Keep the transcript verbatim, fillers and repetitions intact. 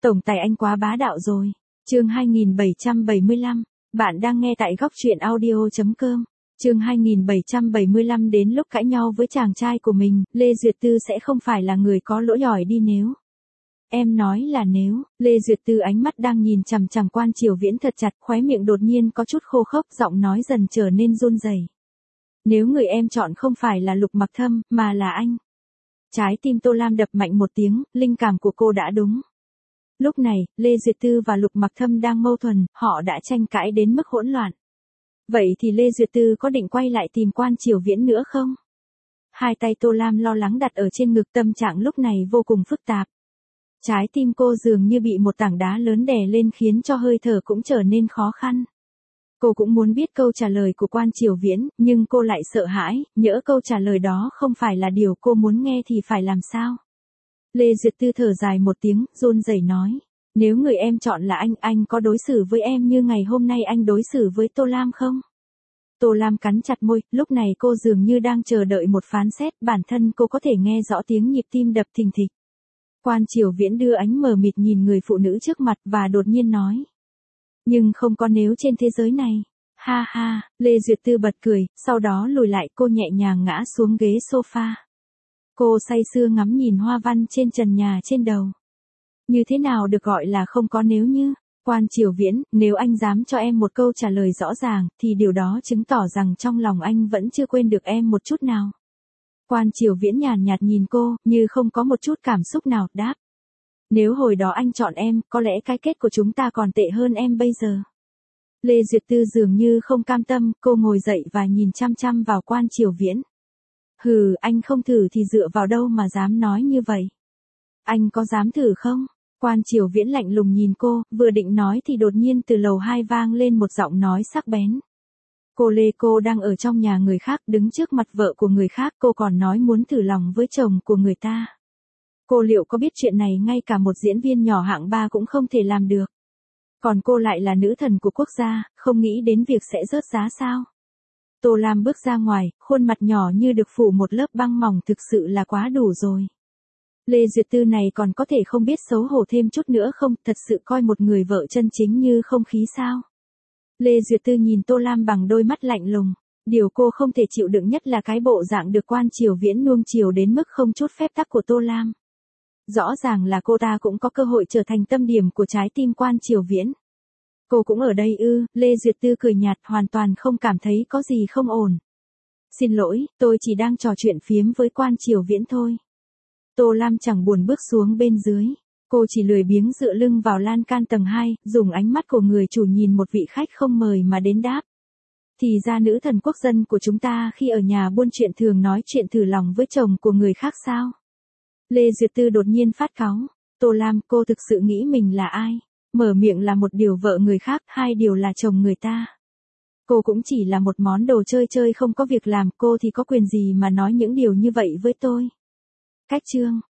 Tổng tài anh quá bá đạo rồi. Chương hai nghìn bảy trăm bảy mươi lăm. Bạn đang nghe tại góc truyện audio chấm com. Chương hai nghìn bảy trăm bảy mươi lăm. Đến lúc cãi nhau với chàng trai của mình, Lê Duyệt Tư sẽ không phải là người có lỗi lòi đi nếu. Em nói là nếu. Lê Duyệt Tư ánh mắt đang nhìn chằm chằm Quan Triều Viễn thật chặt, khóe miệng đột nhiên có chút khô khốc, giọng nói dần trở nên run rẩy. Nếu người em chọn không phải là Lục Mặc Thâm, mà là anh. Trái tim Tô Lam đập mạnh một tiếng, linh cảm của cô đã đúng. Lúc này, Lê Duyệt Tư và Lục Mặc Thâm đang mâu thuẫn, họ đã tranh cãi đến mức hỗn loạn. Vậy thì Lê Duyệt Tư có định quay lại tìm Quan Triều Viễn nữa không? Hai tay Tô Lam lo lắng đặt ở trên ngực, tâm trạng lúc này vô cùng phức tạp. Trái tim cô dường như bị một tảng đá lớn đè lên khiến cho hơi thở cũng trở nên khó khăn. Cô cũng muốn biết câu trả lời của Quan Triều Viễn, nhưng cô lại sợ hãi, nhỡ câu trả lời đó không phải là điều cô muốn nghe thì phải làm sao? Lê Duyệt Tư thở dài một tiếng, run rẩy nói. Nếu người em chọn là anh, anh có đối xử với em như ngày hôm nay anh đối xử với Tô Lam không? Tô Lam cắn chặt môi, lúc này cô dường như đang chờ đợi một phán xét, bản thân cô có thể nghe rõ tiếng nhịp tim đập thình thịch. Quan Triều Viễn đưa ánh mờ mịt nhìn người phụ nữ trước mặt và đột nhiên nói. Nhưng không có nếu trên thế giới này. Ha ha, Lê Duyệt Tư bật cười, sau đó lùi lại, cô nhẹ nhàng ngã xuống ghế sofa. Cô say sưa ngắm nhìn hoa văn trên trần nhà trên đầu. Như thế nào được gọi là không có nếu như? Quan Triều Viễn, nếu anh dám cho em một câu trả lời rõ ràng, thì điều đó chứng tỏ rằng trong lòng anh vẫn chưa quên được em một chút nào. Quan Triều Viễn nhàn nhạt nhìn cô, như không có một chút cảm xúc nào, đáp. Nếu hồi đó anh chọn em, có lẽ cái kết của chúng ta còn tệ hơn em bây giờ. Lê Duyệt Tư dường như không cam tâm, cô ngồi dậy và nhìn chăm chăm vào Quan Triều Viễn. Hừ, anh không thử thì dựa vào đâu mà dám nói như vậy? Anh có dám thử không? Quan Triều Viễn lạnh lùng nhìn cô, vừa định nói thì đột nhiên từ lầu hai vang lên một giọng nói sắc bén. Cô Lê, cô đang ở trong nhà người khác, đứng trước mặt vợ của người khác, cô còn nói muốn thử lòng với chồng của người ta. Cô liệu có biết chuyện này ngay cả một diễn viên nhỏ hạng ba cũng không thể làm được. Còn cô lại là nữ thần của quốc gia, không nghĩ đến việc sẽ rớt giá sao? Tô Lam bước ra ngoài, khuôn mặt nhỏ như được phủ một lớp băng mỏng, thực sự là quá đủ rồi. Lê Duyệt Tư này còn có thể không biết xấu hổ thêm chút nữa không, thật sự coi một người vợ chân chính như không khí sao? Lê Duyệt Tư nhìn Tô Lam bằng đôi mắt lạnh lùng. Điều cô không thể chịu đựng nhất là cái bộ dạng được Quan Triều Viễn nuông chiều đến mức không chút phép tắc của Tô Lam. Rõ ràng là cô ta cũng có cơ hội trở thành tâm điểm của trái tim Quan Triều Viễn. Cô cũng ở đây ư? Lê Duyệt Tư cười nhạt, hoàn toàn không cảm thấy có gì không ổn. Xin lỗi, tôi chỉ đang trò chuyện phiếm với Quan Triều Viễn thôi. Tô Lam chẳng buồn bước xuống bên dưới. Cô chỉ lười biếng dựa lưng vào lan can tầng hai, dùng ánh mắt của người chủ nhìn một vị khách không mời mà đến đáp. Thì ra nữ thần quốc dân của chúng ta khi ở nhà buôn chuyện thường nói chuyện thử lòng với chồng của người khác sao? Lê Duyệt Tư đột nhiên phát cáu. Tô Lam, cô thực sự nghĩ mình là ai? Mở miệng là một điều vợ người khác, hai điều là chồng người ta. Cô cũng chỉ là một món đồ chơi chơi không có việc làm, cô thì có quyền gì mà nói những điều như vậy với tôi? Cách chương.